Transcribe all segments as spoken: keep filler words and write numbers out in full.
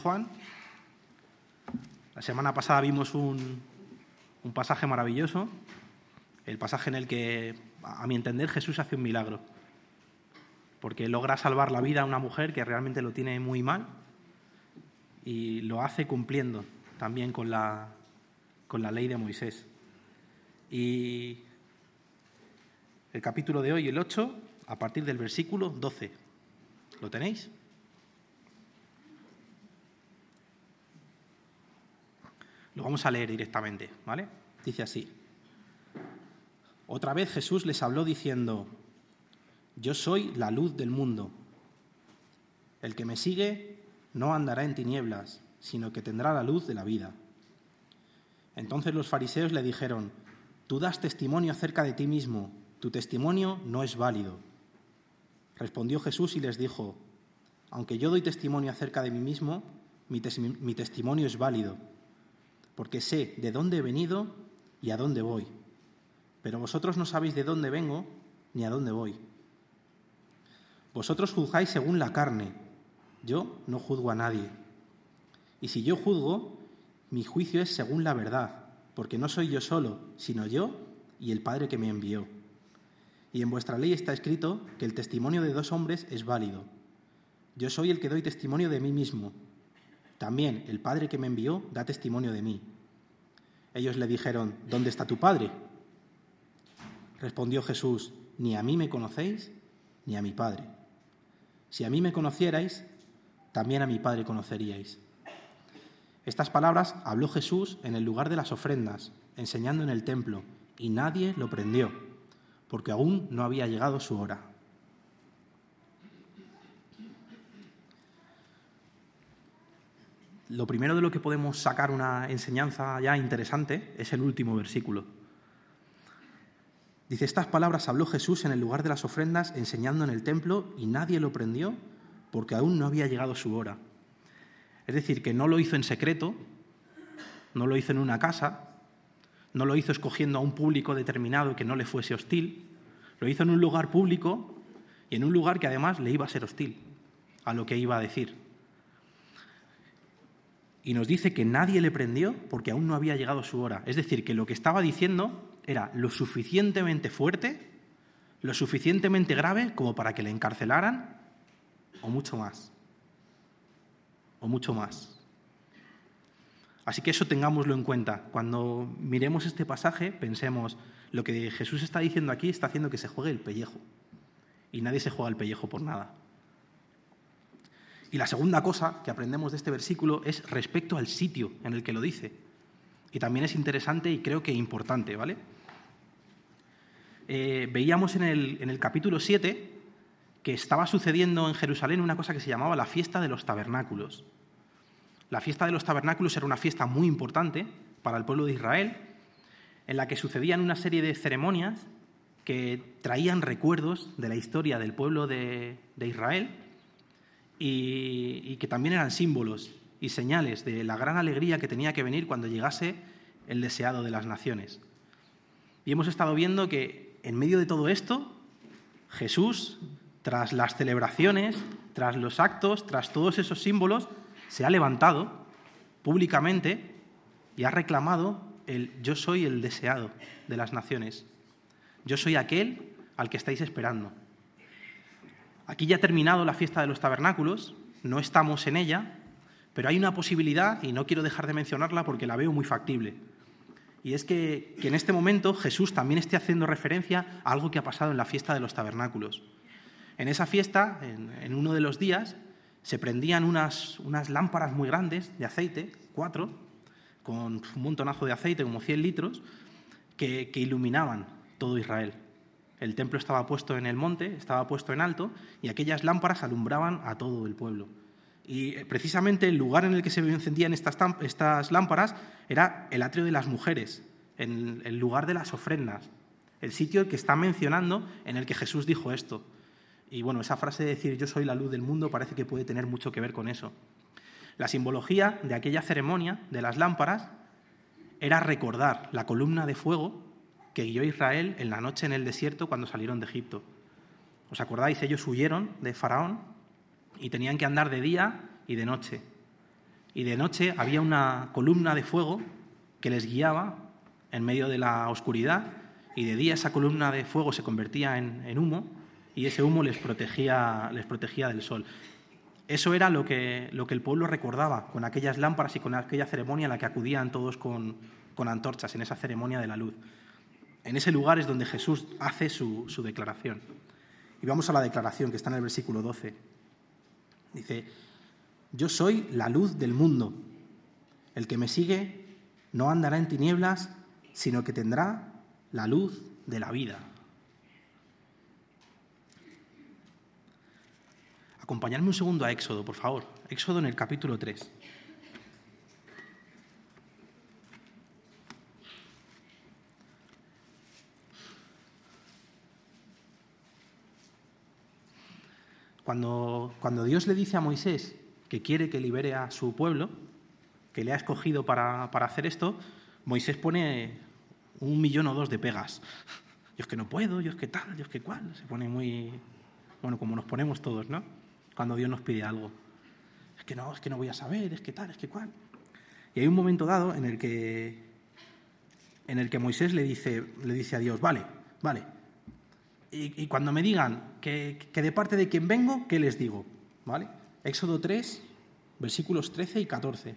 Juan. La semana pasada vimos un, un pasaje maravilloso, el pasaje en el que, a mi entender, Jesús hace un milagro, porque logra salvar la vida a una mujer que realmente lo tiene muy mal y lo hace cumpliendo también con la, con la ley de Moisés. Y el capítulo de hoy, el ocho, a partir del versículo doce. ¿Lo tenéis? Lo vamos a leer directamente, ¿vale? Dice así. Otra vez Jesús les habló diciendo: Yo soy la luz del mundo. El que me sigue no andará en tinieblas, sino que tendrá la luz de la vida. Entonces los fariseos le dijeron: Tú das testimonio acerca de ti mismo, tu testimonio no es válido. Respondió Jesús y les dijo: Aunque yo doy testimonio acerca de mí mismo, mi, tes- mi testimonio es válido, porque sé de dónde he venido y a dónde voy. Pero vosotros no sabéis de dónde vengo ni a dónde voy. Vosotros juzgáis según la carne, yo no juzgo a nadie. Y si yo juzgo, mi juicio es según la verdad, porque no soy yo solo, sino yo y el Padre que me envió. Y en vuestra ley está escrito que el testimonio de dos hombres es válido. Yo soy el que doy testimonio de mí mismo. También el Padre que me envió da testimonio de mí. Ellos le dijeron: ¿Dónde está tu Padre? Respondió Jesús: Ni a mí me conocéis, ni a mi Padre. Si a mí me conocierais, también a mi Padre conoceríais. Estas palabras habló Jesús en el lugar de las ofrendas, enseñando en el templo, y nadie lo prendió, porque aún no había llegado su hora. Lo primero de lo que podemos sacar una enseñanza ya interesante es el último versículo. Dice: Estas palabras habló Jesús en el lugar de las ofrendas, enseñando en el templo, y nadie lo prendió porque aún no había llegado su hora. Es decir, que no lo hizo en secreto, no lo hizo en una casa, no lo hizo escogiendo a un público determinado que no le fuese hostil, lo hizo en un lugar público y en un lugar que además le iba a ser hostil a lo que iba a decir. Y nos dice que nadie le prendió porque aún no había llegado su hora. Es decir, que lo que estaba diciendo era lo suficientemente fuerte, lo suficientemente grave como para que le encarcelaran, o mucho más. O mucho más. Así que eso tengámoslo en cuenta. Cuando miremos este pasaje, pensemos: lo que Jesús está diciendo aquí está haciendo que se juegue el pellejo. Y nadie se juega el pellejo por nada. Y la segunda cosa que aprendemos de este versículo es respecto al sitio en el que lo dice. Y también es interesante y creo que importante, ¿vale? Eh, veíamos en el, en el capítulo siete que estaba sucediendo en Jerusalén una cosa que se llamaba la fiesta de los tabernáculos. La fiesta de los tabernáculos era una fiesta muy importante para el pueblo de Israel, en la que sucedían una serie de ceremonias que traían recuerdos de la historia del pueblo de, de Israel y, y que también eran símbolos y señales de la gran alegría que tenía que venir cuando llegase el deseado de las naciones. Y hemos estado viendo que en medio de todo esto, Jesús, tras las celebraciones, tras los actos, tras todos esos símbolos, se ha levantado públicamente y ha reclamado el yo soy el deseado de las naciones. Yo soy aquel al que estáis esperando. Aquí ya ha terminado la fiesta de los tabernáculos, no estamos en ella, pero hay una posibilidad, y no quiero dejar de mencionarla porque la veo muy factible. Y es que, que en este momento Jesús también esté haciendo referencia a algo que ha pasado en la fiesta de los tabernáculos. En esa fiesta, en, en uno de los días, se prendían unas, unas lámparas muy grandes de aceite, cuatro, con un montonazo de aceite, como cien litros, que, que iluminaban todo Israel. El templo estaba puesto en el monte, estaba puesto en alto, y aquellas lámparas alumbraban a todo el pueblo. Y precisamente el lugar en el que se encendían estas, estas lámparas era el atrio de las mujeres, en el lugar de las ofrendas, el sitio que está mencionando en el que Jesús dijo esto. Y bueno, esa frase de decir yo soy la luz del mundo parece que puede tener mucho que ver con eso. La simbología de aquella ceremonia de las lámparas era recordar la columna de fuego que guió a Israel en la noche en el desierto cuando salieron de Egipto. ¿Os acordáis? Ellos huyeron de Faraón y tenían que andar de día y de noche. y de noche había una columna de fuego que les guiaba en medio de la oscuridad, y de día esa columna de fuego se convertía en, en humo, y ese humo les protegía, les protegía del sol. Eso era lo que, lo que el pueblo recordaba con aquellas lámparas y con aquella ceremonia en la que acudían todos con, con antorchas, en esa ceremonia de la luz. En ese lugar es donde Jesús hace su, su declaración. Y vamos a la declaración que está en el versículo doce. Dice: yo soy la luz del mundo. El que me sigue no andará en tinieblas, sino que tendrá la luz de la vida. Acompañadme un segundo a Éxodo, por favor. Éxodo en el capítulo tres. Cuando, cuando Dios le dice a Moisés que quiere que libere a su pueblo, que le ha escogido para, para hacer esto, Moisés pone un millón o dos de pegas. Yo es que no puedo, yo es que tal, yo es que cual. Se pone muy... Bueno, como nos ponemos todos, ¿no? Cuando Dios nos pide algo. Es que no, es que no voy a saber, es que tal, es que cual. Y hay un momento dado en el que, en el que Moisés le dice, le dice a Dios: vale, vale. Y, y cuando me digan que, que de parte de quién vengo, ¿qué les digo? ¿Vale? Éxodo tres, versículos trece y catorce.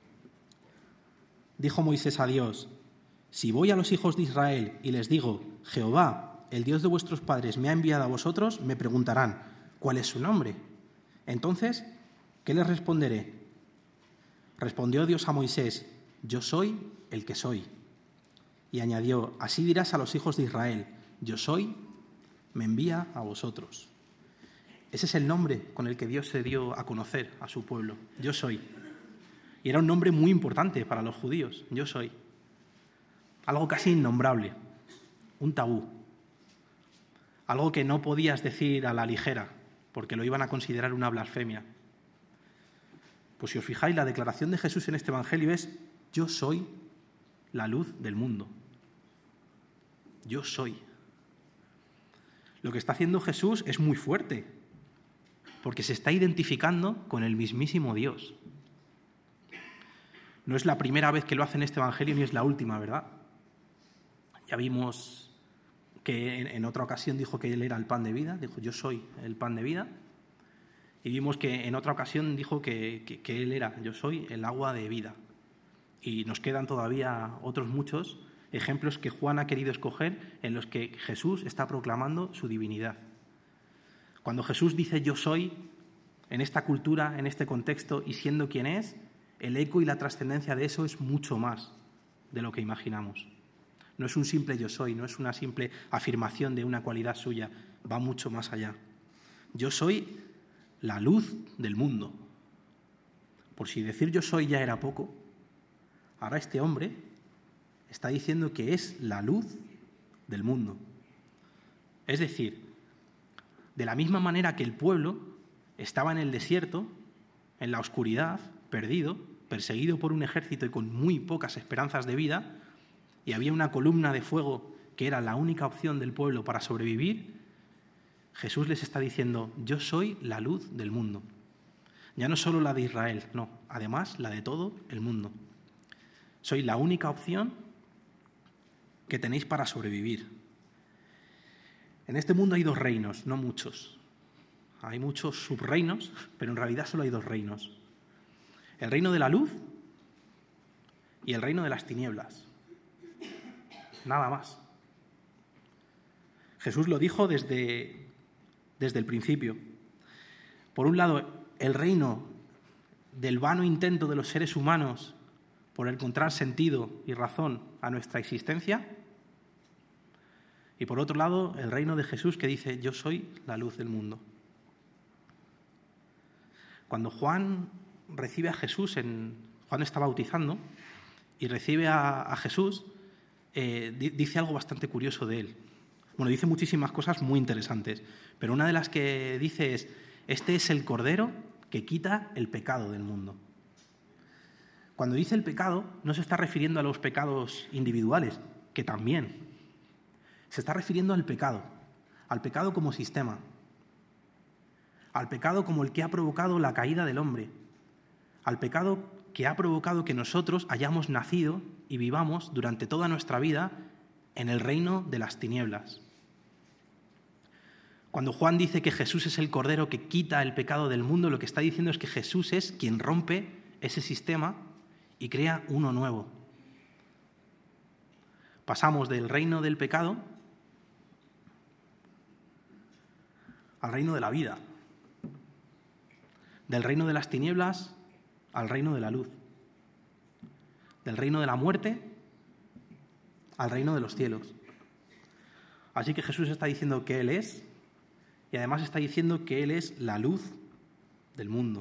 Dijo Moisés a Dios: si voy a los hijos de Israel y les digo: Jehová, el Dios de vuestros padres, me ha enviado a vosotros, me preguntarán: ¿cuál es su nombre? Entonces, ¿qué les responderé? Respondió Dios a Moisés: yo soy el que soy. Y añadió: así dirás a los hijos de Israel: yo soy, me envía a vosotros. Ese es el nombre con el que Dios se dio a conocer a su pueblo: yo soy. Y era un nombre muy importante para los judíos: yo soy. Algo casi innombrable, un tabú. Algo que no podías decir a la ligera, porque lo iban a considerar una blasfemia. Pues si os fijáis, la declaración de Jesús en este Evangelio es: yo soy la luz del mundo. Yo soy. Lo que está haciendo Jesús es muy fuerte, porque se está identificando con el mismísimo Dios. No es la primera vez que lo hace en este Evangelio, ni es la última, ¿verdad? Ya vimos que en otra ocasión dijo que Él era el pan de vida, dijo: yo soy el pan de vida. Y vimos que en otra ocasión dijo que, que, que Él era: yo soy el agua de vida. Y nos quedan todavía otros muchos ejemplos que Juan ha querido escoger en los que Jesús está proclamando su divinidad. Cuando Jesús dice yo soy, en esta cultura, en este contexto, y siendo quien es, el eco y la trascendencia de eso es mucho más de lo que imaginamos. No es un simple yo soy, no es una simple afirmación de una cualidad suya, va mucho más allá. Yo soy la luz del mundo. Por si decir yo soy ya era poco, ahora este hombre está diciendo que es la luz del mundo. Es decir, de la misma manera que el pueblo estaba en el desierto, en la oscuridad, perdido, perseguido por un ejército y con muy pocas esperanzas de vida, y había una columna de fuego que era la única opción del pueblo para sobrevivir, Jesús les está diciendo: yo soy la luz del mundo. Ya no solo la de Israel, no, además la de todo el mundo. Soy la única opción que tenéis para sobrevivir. En este mundo hay dos reinos, no muchos. Hay muchos subreinos, pero en realidad solo hay dos reinos. El reino de la luz y el reino de las tinieblas. Nada más. Jesús lo dijo desde, desde el principio. Por un lado, el reino del vano intento de los seres humanos por encontrar sentido y razón a nuestra existencia. Y por otro lado, el reino de Jesús que dice: yo soy la luz del mundo. Cuando Juan recibe a Jesús, en, Juan está bautizando y recibe a, a Jesús, eh, di, dice algo bastante curioso de él. Bueno, dice muchísimas cosas muy interesantes, pero una de las que dice es: este es el Cordero que quita el pecado del mundo. Cuando dice el pecado, no se está refiriendo a los pecados individuales, que también. Se está refiriendo al pecado, al pecado como sistema, al pecado como el que ha provocado la caída del hombre, al pecado que ha provocado que nosotros hayamos nacido y vivamos durante toda nuestra vida en el reino de las tinieblas. Cuando Juan dice que Jesús es el Cordero que quita el pecado del mundo, lo que está diciendo es que Jesús es quien rompe ese sistema y crea uno nuevo. Pasamos del reino del pecado al reino de la vida, del reino de las tinieblas al reino de la luz, del reino de la muerte al reino de los cielos. Así que Jesús está diciendo que Él es, y además está diciendo que Él es la luz del mundo.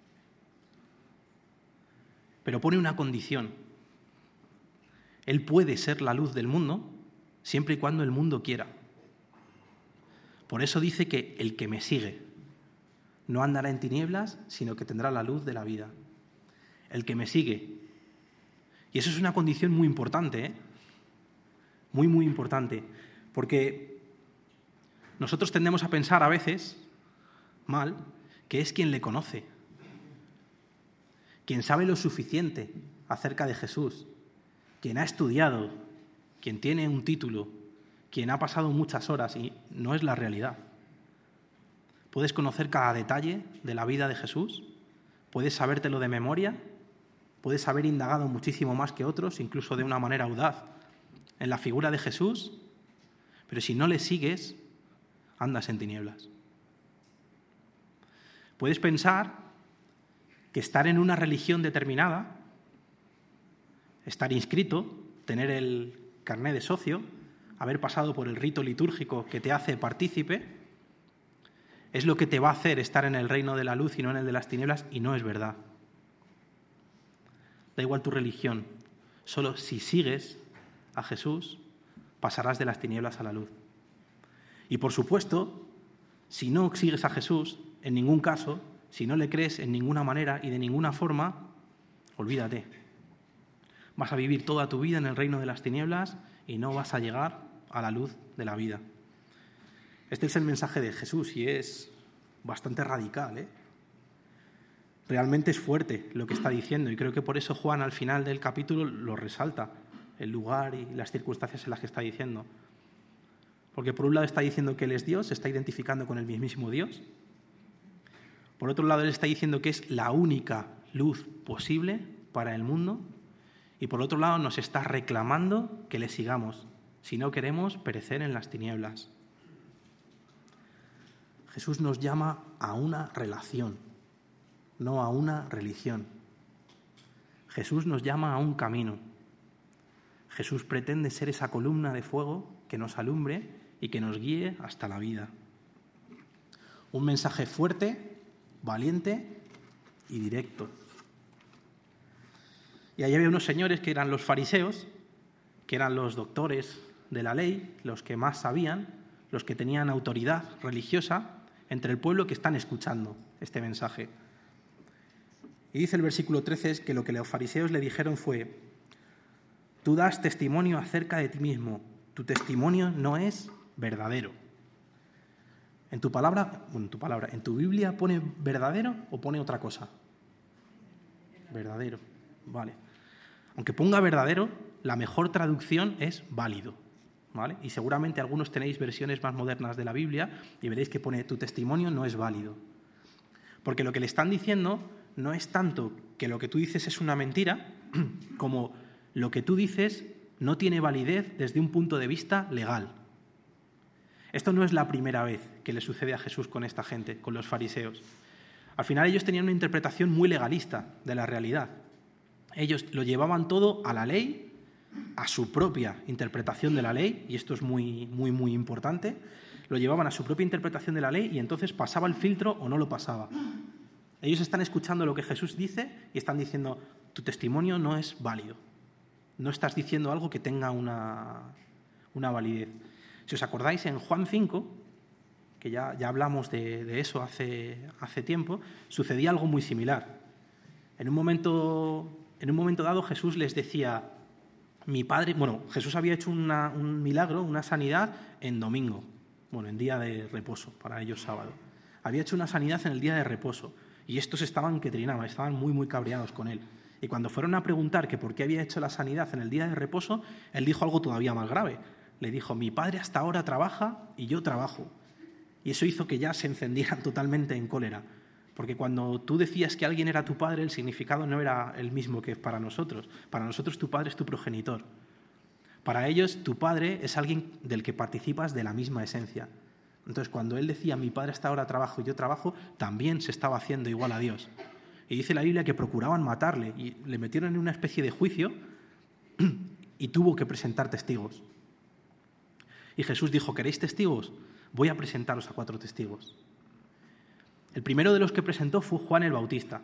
Pero pone una condición. Él puede ser la luz del mundo siempre y cuando el mundo quiera. Por eso dice que el que me sigue no andará en tinieblas, sino que tendrá la luz de la vida. El que me sigue. Y eso es una condición muy importante, ¿eh? Muy, muy importante. Porque nosotros tendemos a pensar a veces, mal, que es quien le conoce, quien sabe lo suficiente acerca de Jesús, quien ha estudiado, quien tiene un título, quien ha pasado muchas horas, y no es la realidad. Puedes conocer cada detalle de la vida de Jesús, puedes sabértelo de memoria, puedes haber indagado muchísimo más que otros, incluso de una manera audaz, en la figura de Jesús, pero si no le sigues, andas en tinieblas. Puedes pensar que estar en una religión determinada, estar inscrito, tener el carné de socio, haber pasado por el rito litúrgico que te hace partícipe, es lo que te va a hacer estar en el reino de la luz y no en el de las tinieblas, y no es verdad. Da igual tu religión, solo si sigues a Jesús, pasarás de las tinieblas a la luz. Y por supuesto, si no sigues a Jesús, en ningún caso, si no le crees en ninguna manera y de ninguna forma, olvídate. Vas a vivir toda tu vida en el reino de las tinieblas y no vas a llegar a la luz de la vida. Este es el mensaje de Jesús y es bastante radical, ¿eh? Realmente es fuerte lo que está diciendo y creo que por eso Juan al final del capítulo lo resalta, el lugar y las circunstancias en las que está diciendo. Porque por un lado está diciendo que Él es Dios, se está identificando con el mismísimo Dios. Por otro lado, Él está diciendo que es la única luz posible para el mundo. Y por otro lado, nos está reclamando que le sigamos, si no queremos perecer en las tinieblas. Jesús nos llama a una relación, no a una religión. Jesús nos llama a un camino. Jesús pretende ser esa columna de fuego que nos alumbre y que nos guíe hasta la vida. Un mensaje fuerte, valiente y directo. Y allí había unos señores que eran los fariseos, que eran los doctores de la ley, los que más sabían, los que tenían autoridad religiosa entre el pueblo que están escuchando este mensaje. Y dice el versículo trece que lo que los fariseos le dijeron fue: tú das testimonio acerca de ti mismo, tu testimonio no es verdadero. En tu palabra, bueno, en tu palabra, ¿en tu Biblia pone verdadero o pone otra cosa? Verdadero, vale. Aunque ponga verdadero, la mejor traducción es válido, ¿vale? Y seguramente algunos tenéis versiones más modernas de la Biblia y veréis que pone tu testimonio no es válido. Porque lo que le están diciendo no es tanto que lo que tú dices es una mentira, como lo que tú dices no tiene validez desde un punto de vista legal. Esto no es la primera vez que le sucede a Jesús con esta gente, con los fariseos. Al final ellos tenían una interpretación muy legalista de la realidad. Ellos lo llevaban todo a la ley, a su propia interpretación de la ley, y esto es muy, muy, muy importante. Lo llevaban a su propia interpretación de la ley y entonces pasaba el filtro o no lo pasaba. Ellos están escuchando lo que Jesús dice y están diciendo: tu testimonio no es válido. No estás diciendo algo que tenga una, una validez. Si os acordáis, en Juan cinco, que ya, ya hablamos de, de eso hace, hace tiempo, sucedía algo muy similar. En un momento, en un momento dado Jesús les decía: mi padre... Bueno, Jesús había hecho una, un milagro, una sanidad en domingo, bueno, en día de reposo, para ellos sábado. Había hecho una sanidad en el día de reposo. Y estos estaban que trinaban, estaban muy, muy cabreados con él. Y cuando fueron a preguntar que por qué había hecho la sanidad en el día de reposo, él dijo algo todavía más grave. Le dijo, mi padre hasta ahora trabaja y yo trabajo. Y eso hizo que ya se encendieran totalmente en cólera. Porque cuando tú decías que alguien era tu padre, el significado no era el mismo que para nosotros. Para nosotros tu padre es tu progenitor. Para ellos tu padre es alguien del que participas de la misma esencia. Entonces cuando él decía, mi padre hasta ahora trabajo y yo trabajo, también se estaba haciendo igual a Dios. Y dice la Biblia que procuraban matarle y le metieron en una especie de juicio y tuvo que presentar testigos. Y Jesús dijo, ¿queréis testigos? Voy a presentaros a cuatro testigos. El primero de los que presentó fue Juan el Bautista.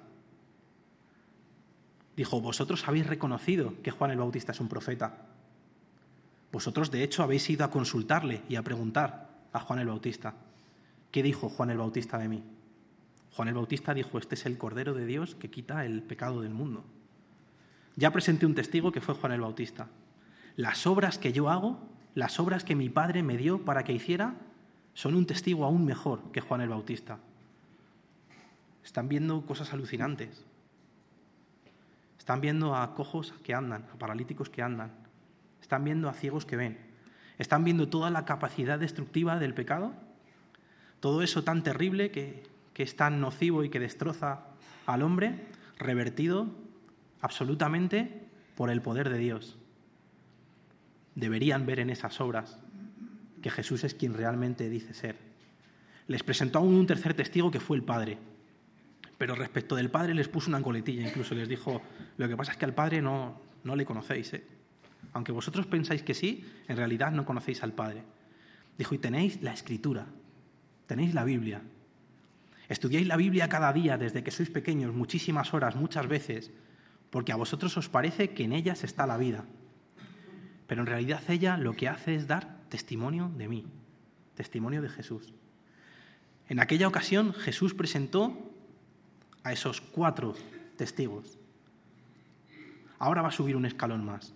Dijo, vosotros habéis reconocido que Juan el Bautista es un profeta. Vosotros, de hecho, habéis ido a consultarle y a preguntar a Juan el Bautista. ¿Qué dijo Juan el Bautista de mí? Juan el Bautista dijo, este es el Cordero de Dios que quita el pecado del mundo. Ya presenté un testigo que fue Juan el Bautista. Las obras que yo hago, las obras que mi Padre me dio para que hiciera, son un testigo aún mejor que Juan el Bautista. Están viendo cosas alucinantes. Están viendo a cojos que andan, a paralíticos que andan. Están viendo a ciegos que ven. Están viendo toda la capacidad destructiva del pecado. Todo eso tan terrible que, que es tan nocivo y que destroza al hombre, revertido absolutamente por el poder de Dios. Deberían ver en esas obras que Jesús es quien realmente dice ser. Les presentó aún un tercer testigo que fue el Padre. Pero respecto del Padre les puso una coletilla, incluso les dijo, lo que pasa es que al Padre no, no le conocéis, ¿eh? Aunque vosotros pensáis que sí, en realidad no conocéis al Padre. Dijo, y tenéis la Escritura, tenéis la Biblia. Estudiáis la Biblia cada día desde que sois pequeños, muchísimas horas, muchas veces, porque a vosotros os parece que en ellas está la vida. Pero en realidad ella lo que hace es dar testimonio de mí, testimonio de Jesús. En aquella ocasión Jesús presentó a esos cuatro testigos. Ahora va a subir un escalón más.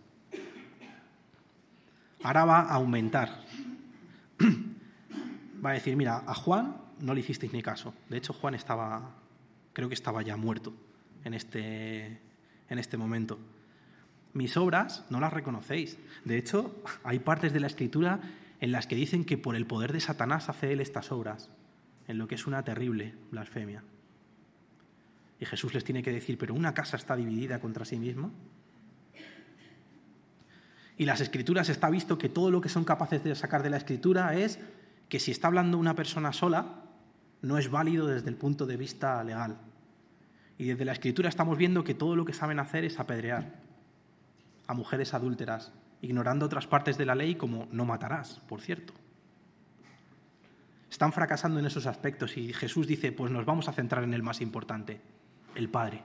Ahora va a aumentar. Va a decir, mira, a Juan no le hicisteis ni caso. De hecho, Juan estaba, creo que estaba ya muerto en este, en este momento. Mis obras no las reconocéis. De hecho, hay partes de la Escritura en las que dicen que por el poder de Satanás hace él estas obras, en lo que es una terrible blasfemia. Y Jesús les tiene que decir, ¿pero una casa está dividida contra sí misma? Y las Escrituras está visto que todo lo que son capaces de sacar de la Escritura es que si está hablando una persona sola, no es válido desde el punto de vista legal. Y desde la Escritura estamos viendo que todo lo que saben hacer es apedrear a mujeres adúlteras, ignorando otras partes de la ley como no matarás, por cierto. Están fracasando en esos aspectos y Jesús dice, pues nos vamos a centrar en el más importante, el Padre.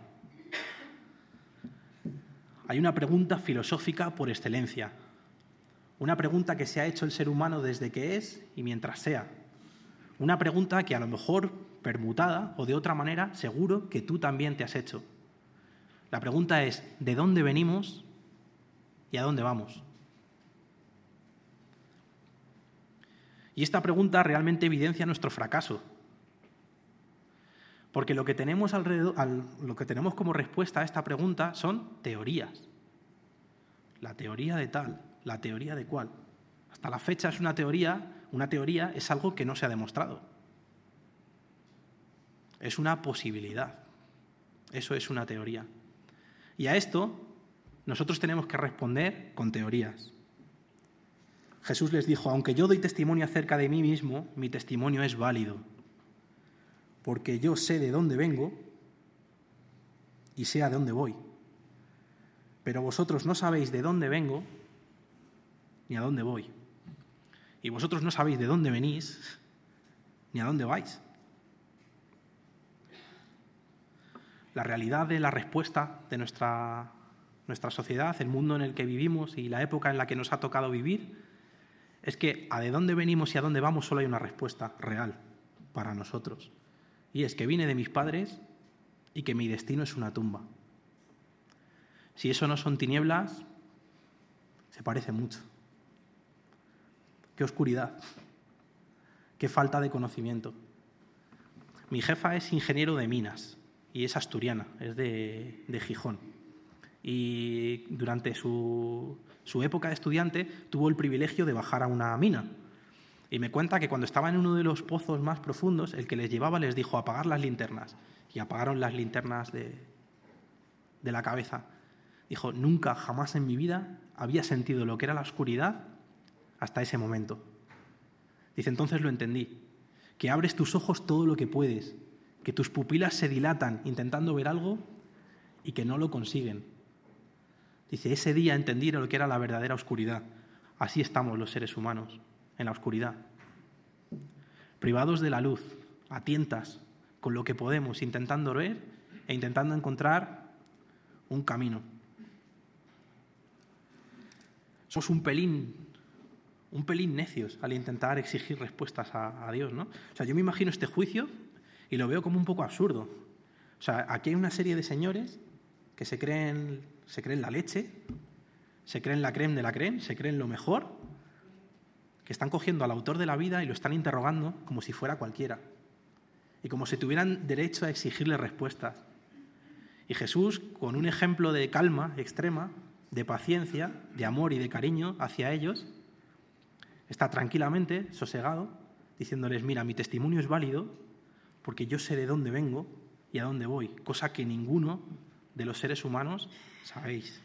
Hay una pregunta filosófica por excelencia, una pregunta que se ha hecho el ser humano desde que es y mientras sea, una pregunta que a lo mejor permutada o de otra manera seguro que tú también te has hecho. La pregunta es, ¿de dónde venimos y a dónde vamos? Y esta pregunta realmente evidencia nuestro fracaso. Porque lo que tenemos alrededor, al, lo que tenemos como respuesta a esta pregunta son teorías. La teoría de tal, la teoría de cual. Hasta la fecha es una teoría, una teoría es algo que no se ha demostrado. Es una posibilidad. Eso es una teoría. Y a esto nosotros tenemos que responder con teorías. Jesús les dijo, aunque yo doy testimonio acerca de mí mismo, mi testimonio es válido. Porque yo sé de dónde vengo y sé a dónde voy. Pero vosotros no sabéis de dónde vengo ni a dónde voy. Y vosotros no sabéis de dónde venís ni a dónde vais. La realidad de la respuesta de nuestra, nuestra sociedad, el mundo en el que vivimos y la época en la que nos ha tocado vivir, es que a de dónde venimos y a dónde vamos solo hay una respuesta real para nosotros. Y es que vine de mis padres y que mi destino es una tumba. Si eso no son tinieblas, se parece mucho. Qué oscuridad, qué falta de conocimiento. Mi jefa es ingeniero de minas y es asturiana, es de, de Gijón. Y durante su, su época de estudiante tuvo el privilegio de bajar a una mina. Y me cuenta que cuando estaba en uno de los pozos más profundos, el que les llevaba les dijo apagar las linternas. Y apagaron las linternas de, de la cabeza. Dijo, nunca, jamás en mi vida había sentido lo que era la oscuridad hasta ese momento. Dice, entonces lo entendí, que abres tus ojos todo lo que puedes, que tus pupilas se dilatan intentando ver algo y que no lo consiguen. Dice, ese día entendí lo que era la verdadera oscuridad. Así estamos los seres humanos, en la oscuridad. Privados de la luz, a tientas, con lo que podemos, intentando ver e intentando encontrar un camino. Somos un pelín, un pelín necios al intentar exigir respuestas a, a Dios, ¿no? O sea, yo me imagino este juicio y lo veo como un poco absurdo. O sea, aquí hay una serie de señores que se creen, se creen la leche, se creen la creme de la creme, se creen lo mejor, que están cogiendo al autor de la vida y lo están interrogando como si fuera cualquiera. Y como si tuvieran derecho a exigirle respuestas. Y Jesús, con un ejemplo de calma extrema, de paciencia, de amor y de cariño hacia ellos, está tranquilamente, sosegado, diciéndoles, mira, mi testimonio es válido porque yo sé de dónde vengo y a dónde voy, cosa que ninguno de los seres humanos sabéis.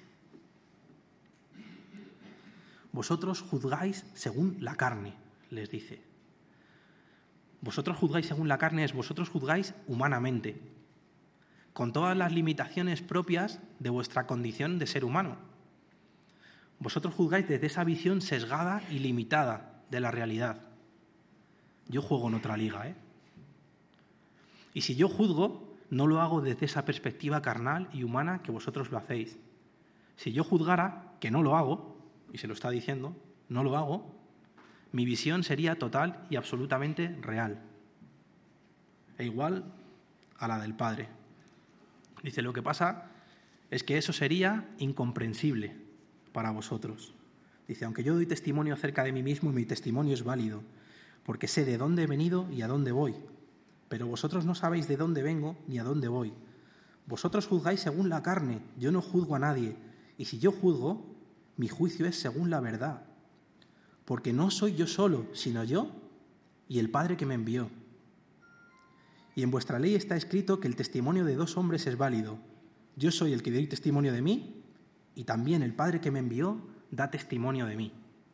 Vosotros juzgáis según la carne, les dice. Vosotros juzgáis según la carne, es vosotros juzgáis humanamente, con todas las limitaciones propias de vuestra condición de ser humano. Vosotros juzgáis desde esa visión sesgada y limitada de la realidad. Yo juego en otra liga, ¿eh? Y si yo juzgo, no lo hago desde esa perspectiva carnal y humana que vosotros lo hacéis. Si yo juzgara, que no lo hago, y se lo está diciendo, no lo hago, mi visión sería total y absolutamente real, e igual a la del Padre. Dice, lo que pasa es que eso sería incomprensible para vosotros. Dice, aunque yo doy testimonio acerca de mí mismo, mi testimonio es válido, porque sé de dónde he venido y a dónde voy. Pero vosotros no sabéis de dónde vengo ni a dónde voy. Vosotros juzgáis según la carne, yo no juzgo a nadie. Y si yo juzgo, mi juicio es según la verdad. Porque no soy yo solo, sino yo y el Padre que me envió. Y en vuestra ley está escrito que el testimonio de dos hombres es válido. Yo soy el que doy testimonio de mí y también el Padre que me envió da testimonio de mí.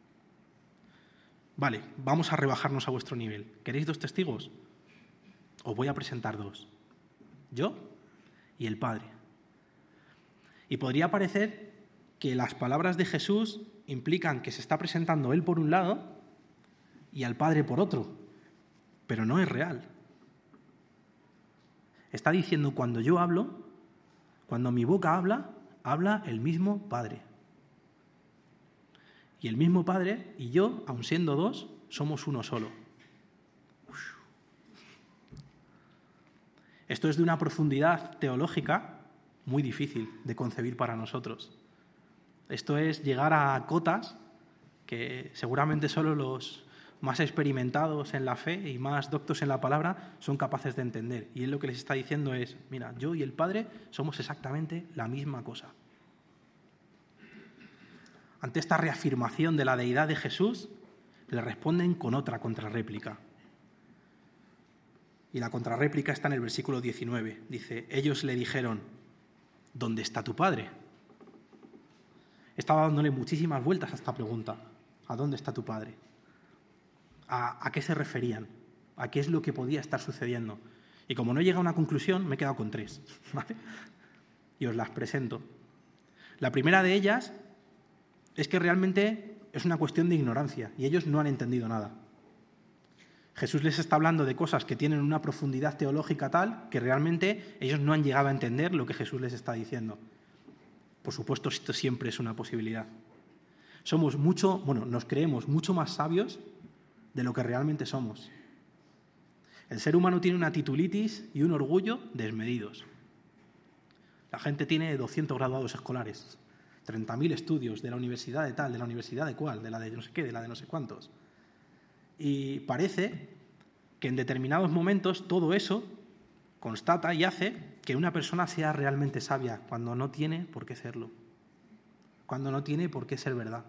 Vale, vamos a rebajarnos a vuestro nivel. ¿Queréis dos testigos? Os voy a presentar dos. Yo y el Padre. Y podría parecer que las palabras de Jesús implican que se está presentando Él por un lado y al Padre por otro, pero no es real. Está diciendo, cuando yo hablo, cuando mi boca habla, habla el mismo Padre. Y el mismo Padre y yo, aun siendo dos, somos uno solo. Esto es de una profundidad teológica muy difícil de concebir para nosotros. Esto es llegar a cotas que seguramente solo los más experimentados en la fe y más doctos en la palabra son capaces de entender. Y él lo que les está diciendo es, mira, yo y el Padre somos exactamente la misma cosa. Ante esta reafirmación de la deidad de Jesús, le responden con otra contrarréplica. Y la contrarréplica está en el versículo diecinueve. Dice, ellos le dijeron, ¿dónde está tu Padre? Estaba dándole muchísimas vueltas a esta pregunta. ¿A dónde está tu Padre? ¿A, a qué se referían? ¿A qué es lo que podía estar sucediendo? Y como no he llegado a una conclusión, me he quedado con tres, ¿vale? Y os las presento. La primera de ellas es que realmente es una cuestión de ignorancia y ellos no han entendido nada. Jesús les está hablando de cosas que tienen una profundidad teológica tal que realmente ellos no han llegado a entender lo que Jesús les está diciendo. Por supuesto, esto siempre es una posibilidad. Somos mucho, bueno, nos creemos mucho más sabios de lo que realmente somos. El ser humano tiene una titulitis y un orgullo desmedidos. La gente tiene doscientos graduados escolares, treinta mil estudios de la universidad de tal, de la universidad de cuál, de la de no sé qué, de la de no sé cuántos. Y parece que en determinados momentos todo eso constata y hace que una persona sea realmente sabia cuando no tiene por qué serlo, cuando no tiene por qué ser verdad.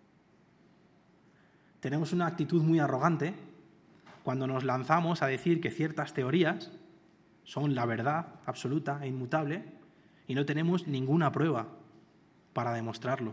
Tenemos una actitud muy arrogante cuando nos lanzamos a decir que ciertas teorías son la verdad absoluta e inmutable y no tenemos ninguna prueba para demostrarlo.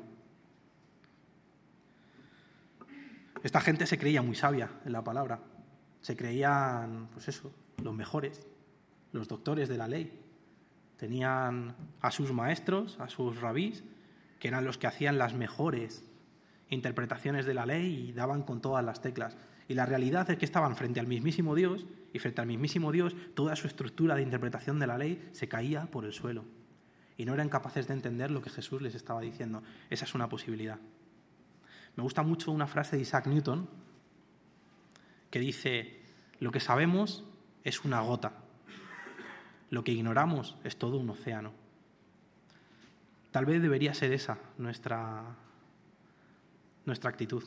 Esta gente se creía muy sabia en la palabra. Se creían, pues eso, los mejores, los doctores de la ley. Tenían a sus maestros, a sus rabís, que eran los que hacían las mejores interpretaciones de la ley y daban con todas las teclas. Y la realidad es que estaban frente al mismísimo Dios, y frente al mismísimo Dios toda su estructura de interpretación de la ley se caía por el suelo. Y no eran capaces de entender lo que Jesús les estaba diciendo. Esa es una posibilidad. Me gusta mucho una frase de Isaac Newton que dice: lo que sabemos es una gota, lo que ignoramos es todo un océano. Tal vez debería ser esa nuestra, nuestra actitud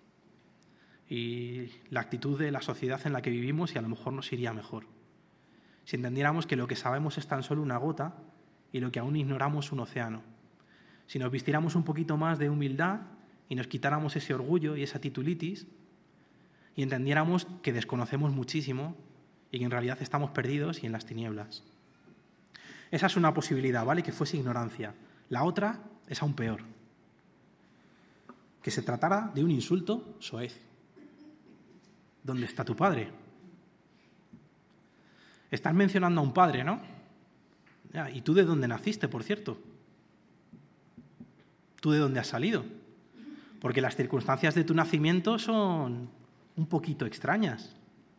y la actitud de la sociedad en la que vivimos, y a lo mejor nos iría mejor. Si entendiéramos que lo que sabemos es tan solo una gota y lo que aún ignoramos un océano. Si nos vistiéramos un poquito más de humildad y nos quitáramos ese orgullo y esa titulitis y entendiéramos que desconocemos muchísimo y que en realidad estamos perdidos y en las tinieblas. Esa es una posibilidad, ¿vale? Que fuese ignorancia. La otra es aún peor. Que se tratara de un insulto soez. ¿Dónde está tu padre? Estás mencionando a un padre, ¿no? Ya, ¿y tú de dónde naciste, por cierto? ¿Tú de dónde has salido? Porque las circunstancias de tu nacimiento son un poquito extrañas.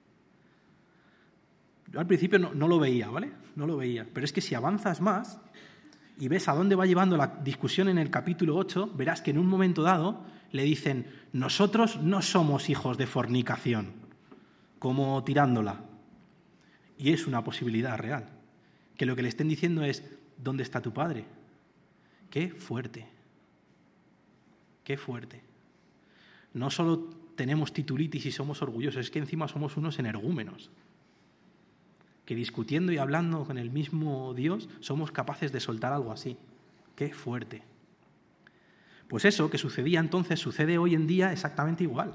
Yo al principio no, no lo veía, ¿vale? No lo veía. Pero es que si avanzas más y ves a dónde va llevando la discusión en el capítulo ocho, verás que en un momento dado le dicen: nosotros no somos hijos de fornicación, como tirándola. Y es una posibilidad real. Que lo que le estén diciendo es: ¿dónde está tu padre? ¡Qué fuerte! ¡Qué fuerte! No solo tenemos titulitis y somos orgullosos, es que encima somos unos energúmenos. Que discutiendo y hablando con el mismo Dios somos capaces de soltar algo así. ¡Qué fuerte! Pues eso que sucedía entonces sucede hoy en día exactamente igual.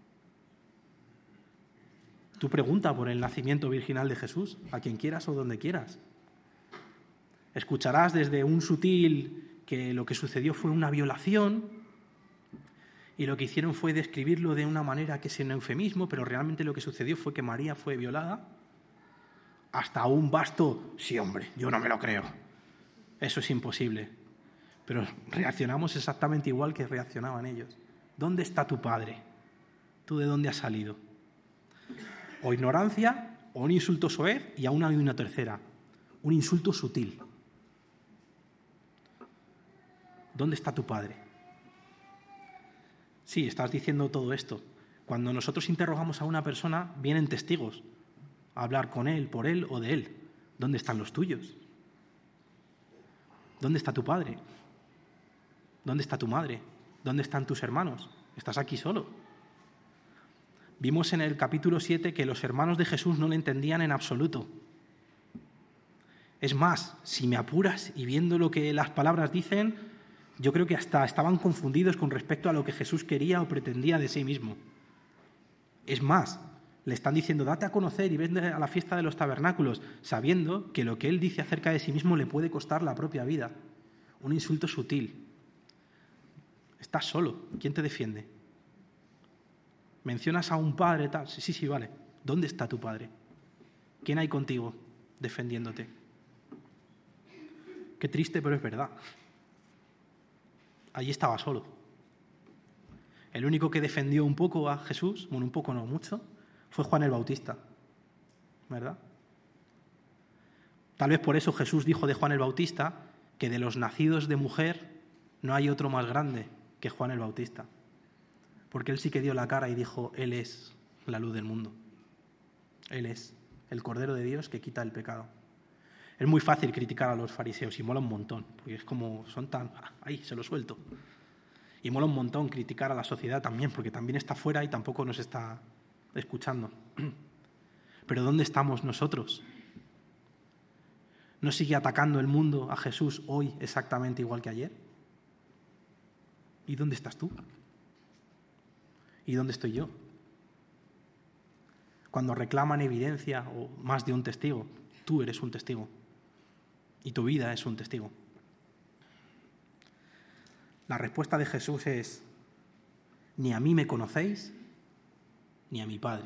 Tú pregunta por el nacimiento virginal de Jesús, a quien quieras o donde quieras. Escucharás desde un sutil que lo que sucedió fue una violación y lo que hicieron fue describirlo de una manera que es un eufemismo, pero realmente lo que sucedió fue que María fue violada, hasta un vasto: sí, hombre, yo no me lo creo. Eso es imposible. Pero reaccionamos exactamente igual que reaccionaban ellos. ¿Dónde está tu padre? ¿Tú de dónde has salido? O ignorancia, o un insulto soez, y aún hay una tercera, un insulto sutil. ¿Dónde está tu padre? Sí, estás diciendo todo esto. Cuando nosotros interrogamos a una persona, vienen testigos a hablar con él, por él o de él. ¿Dónde están los tuyos? ¿Dónde está tu padre? ¿Dónde está tu madre? ¿Dónde están tus hermanos? ¿Estás aquí solo? Vimos en el capítulo siete que los hermanos de Jesús no le entendían en absoluto. Es más, si me apuras y viendo lo que las palabras dicen, yo creo que hasta estaban confundidos con respecto a lo que Jesús quería o pretendía de sí mismo. Es más, le están diciendo: date a conocer y ven a la fiesta de los tabernáculos, sabiendo que lo que él dice acerca de sí mismo le puede costar la propia vida. Un insulto sutil. Estás solo. ¿Quién te defiende? Mencionas a un padre, tal. Sí, sí, sí, vale. ¿Dónde está tu padre? ¿Quién hay contigo defendiéndote? Qué triste, pero es verdad. Allí estaba solo. El único que defendió un poco a Jesús, bueno, un poco no mucho, fue Juan el Bautista, ¿verdad? Tal vez por eso Jesús dijo de Juan el Bautista que de los nacidos de mujer no hay otro más grande que Juan el Bautista. Porque él sí que dio la cara y dijo: él es la luz del mundo. Él es el Cordero de Dios que quita el pecado. Es muy fácil criticar a los fariseos y mola un montón, porque es como son tan... ¡Ahí, se lo suelto! Y mola un montón criticar a la sociedad también, porque también está fuera y tampoco nos está escuchando. Pero ¿dónde estamos nosotros? ¿No sigue atacando el mundo a Jesús hoy exactamente igual que ayer? ¿Y dónde estás tú? ¿Y dónde estoy yo? Cuando reclaman evidencia o más de un testigo, tú eres un testigo. Y tu vida es un testigo. La respuesta de Jesús es: ni a mí me conocéis, ni a mi Padre.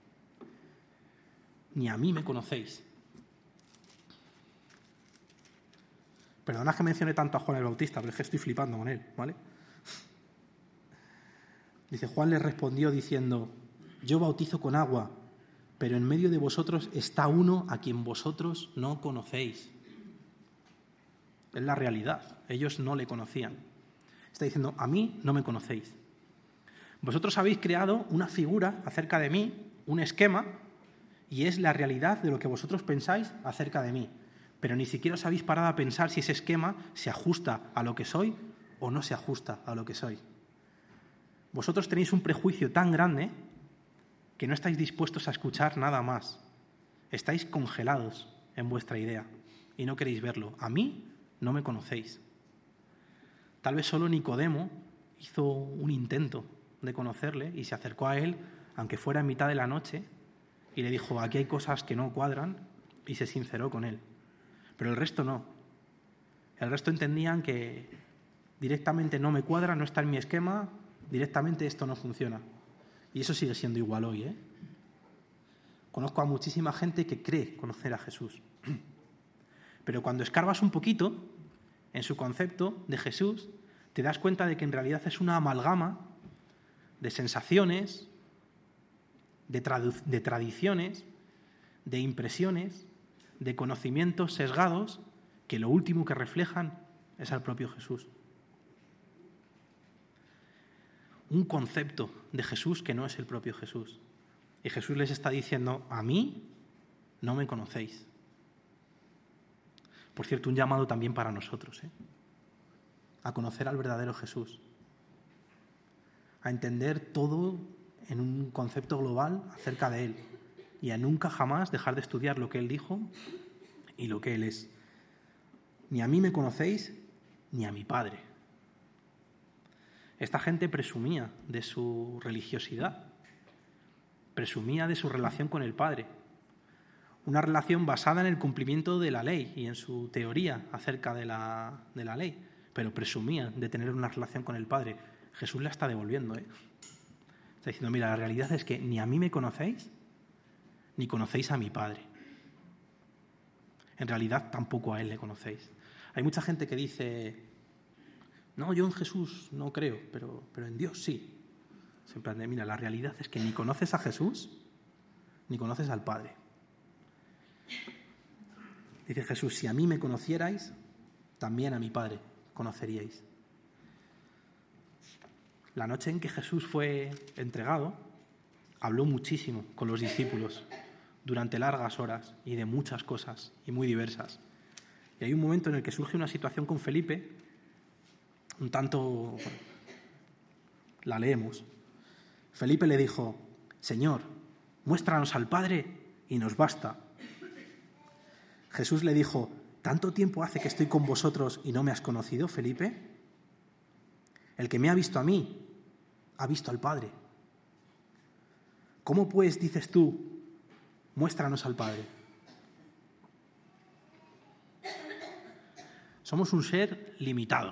Ni a mí me conocéis. Perdonad que mencione tanto a Juan el Bautista, pero es que estoy flipando con él, ¿vale? Dice, Juan le respondió diciendo, yo bautizo con agua, pero en medio de vosotros está uno a quien vosotros no conocéis. Es la realidad. Ellos no le conocían. Está diciendo, a mí no me conocéis. Vosotros habéis creado una figura acerca de mí, un esquema, y es la realidad de lo que vosotros pensáis acerca de mí. Pero ni siquiera os habéis parado a pensar si ese esquema se ajusta a lo que soy o no se ajusta a lo que soy. Vosotros tenéis un prejuicio tan grande que no estáis dispuestos a escuchar nada más. Estáis congelados en vuestra idea y no queréis verlo. A mí no me conocéis. Tal vez solo Nicodemo hizo un intento de conocerle y se acercó a él, aunque fuera en mitad de la noche, y le dijo, aquí hay cosas que no cuadran, y se sinceró con él. Pero el resto no. El resto entendían que directamente no me cuadra, no está en mi esquema, directamente esto no funciona. Y eso sigue siendo igual hoy, ¿eh? Conozco a muchísima gente que cree conocer a Jesús. Pero cuando escarbas un poquito en su concepto de Jesús, te das cuenta de que en realidad es una amalgama de sensaciones, de, tradu- de tradiciones, de impresiones, de conocimientos sesgados que lo último que reflejan es al propio Jesús. Un concepto de Jesús que no es el propio Jesús. Y Jesús les está diciendo, a mí no me conocéis. Por cierto, un llamado también para nosotros, ¿eh? A conocer al verdadero Jesús. A entender todo en un concepto global acerca de Él. Y a nunca jamás dejar de estudiar lo que Él dijo y lo que Él es. Ni a mí me conocéis, ni a mi Padre. Esta gente presumía de su religiosidad, presumía de su relación con el Padre, una relación basada en el cumplimiento de la ley y en su teoría acerca de la, de la ley, pero presumía de tener una relación con el Padre. Jesús la está devolviendo, ¿eh? Está diciendo, mira, la realidad es que ni a mí me conocéis, ni conocéis a mi Padre. En realidad tampoco a Él le conocéis. Hay mucha gente que dice, no, yo en Jesús no creo, pero, pero en Dios sí. Siempre, mira, la realidad es que ni conoces a Jesús, ni conoces al Padre. Dice Jesús, si a mí me conocierais, también a mi Padre conoceríais. La noche en que Jesús fue entregado, habló muchísimo con los discípulos durante largas horas y de muchas cosas y muy diversas. Y hay un momento en el que surge una situación con Felipe, un tanto, la leemos. Felipe le dijo, Señor, muéstranos al Padre y nos basta. Jesús le dijo, ¿tanto tiempo hace que estoy con vosotros y no me has conocido, Felipe? El que me ha visto a mí, ha visto al Padre. ¿Cómo pues dices tú, muéstranos al Padre? Somos un ser limitado.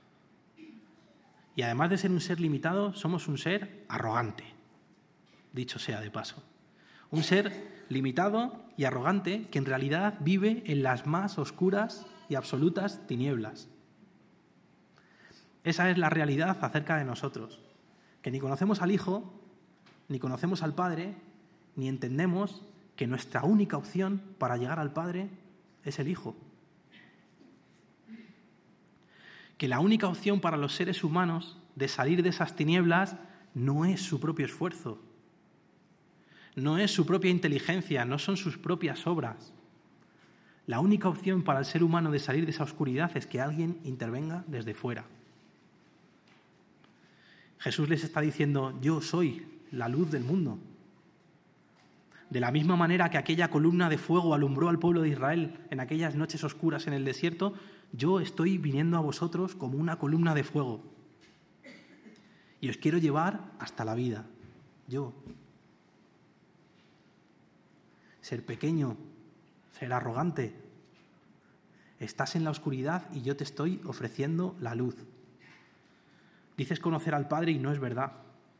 Y además de ser un ser limitado, somos un ser arrogante, dicho sea de paso. Un ser limitado y arrogante que en realidad vive en las más oscuras y absolutas tinieblas. Esa es la realidad acerca de nosotros, que ni conocemos al Hijo, ni conocemos al Padre, ni entendemos que nuestra única opción para llegar al Padre es el Hijo. Que la única opción para los seres humanos de salir de esas tinieblas no es su propio esfuerzo, no es su propia inteligencia, no son sus propias obras. La única opción para el ser humano de salir de esa oscuridad es que alguien intervenga desde fuera. Jesús les está diciendo, yo soy la luz del mundo. De la misma manera que aquella columna de fuego alumbró al pueblo de Israel en aquellas noches oscuras en el desierto, yo estoy viniendo a vosotros como una columna de fuego. Y os quiero llevar hasta la vida. Yo. Ser pequeño, ser arrogante. Estás en la oscuridad y yo te estoy ofreciendo la luz. Dices conocer al Padre y no es verdad.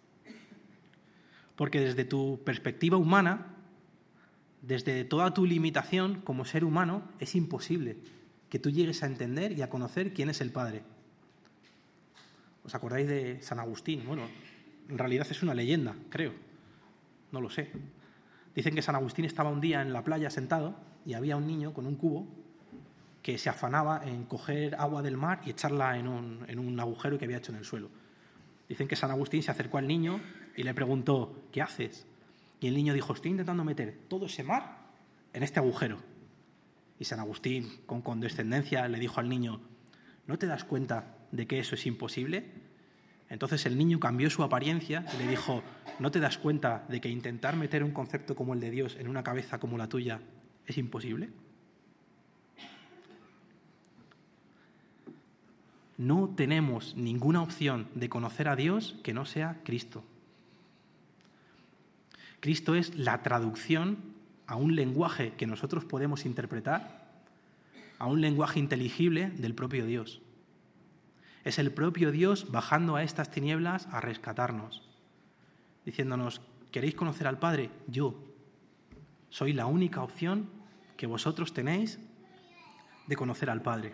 Porque desde tu perspectiva humana, desde toda tu limitación como ser humano, es imposible que tú llegues a entender y a conocer quién es el Padre. ¿Os acordáis de San Agustín? Bueno, en realidad es una leyenda, creo. No lo sé. Dicen que San Agustín estaba un día en la playa sentado y había un niño con un cubo que se afanaba en coger agua del mar y echarla en un, en un agujero que había hecho en el suelo. Dicen que San Agustín se acercó al niño y le preguntó, ¿qué haces? Y el niño dijo, estoy intentando meter todo ese mar en este agujero. Y San Agustín, con condescendencia, le dijo al niño, ¿no te das cuenta de que eso es imposible? Entonces el niño cambió su apariencia y le dijo, ¿no te das cuenta de que intentar meter un concepto como el de Dios en una cabeza como la tuya es imposible? No tenemos ninguna opción de conocer a Dios que no sea Cristo. Cristo es la traducción a un lenguaje que nosotros podemos interpretar, a un lenguaje inteligible del propio Dios. Es el propio Dios bajando a estas tinieblas a rescatarnos, diciéndonos, ¿queréis conocer al Padre? Yo soy la única opción que vosotros tenéis de conocer al Padre.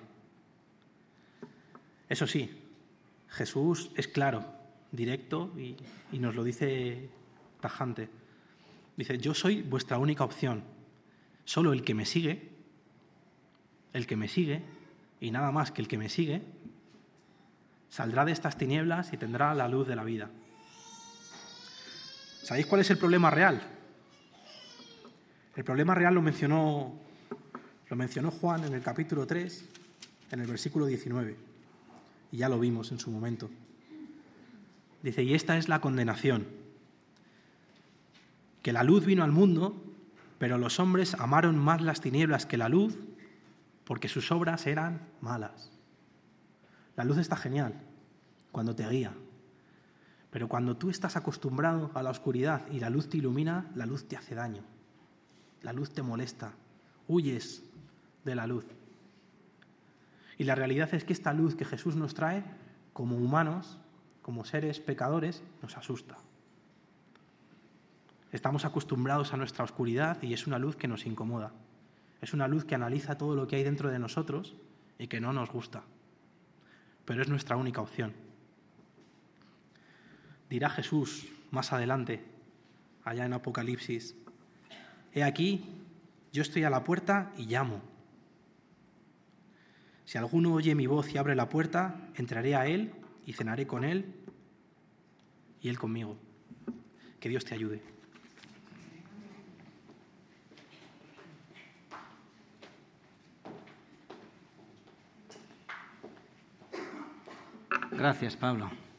Eso sí, Jesús es claro, directo y, y nos lo dice tajante. Dice, yo soy vuestra única opción. Solo el que me sigue, el que me sigue, y nada más que el que me sigue, saldrá de estas tinieblas y tendrá la luz de la vida. ¿Sabéis cuál es el problema real? El problema real lo mencionó, lo mencionó Juan en el capítulo tres, en el versículo diecinueve, y ya lo vimos en su momento. Dice, y esta es la condenación, que la luz vino al mundo, pero los hombres amaron más las tinieblas que la luz, porque sus obras eran malas. La luz está genial cuando te guía, pero cuando tú estás acostumbrado a la oscuridad y la luz te ilumina, la luz te hace daño, la luz te molesta, huyes de la luz. Y la realidad es que esta luz que Jesús nos trae, como humanos, como seres pecadores, nos asusta. Estamos acostumbrados a nuestra oscuridad y es una luz que nos incomoda. Es una luz que analiza todo lo que hay dentro de nosotros y que no nos gusta. Pero es nuestra única opción. Dirá Jesús más adelante, allá en Apocalipsis, he aquí, yo estoy a la puerta y llamo. Si alguno oye mi voz y abre la puerta, entraré a él y cenaré con él y él conmigo. Que Dios te ayude. Gracias, Pablo.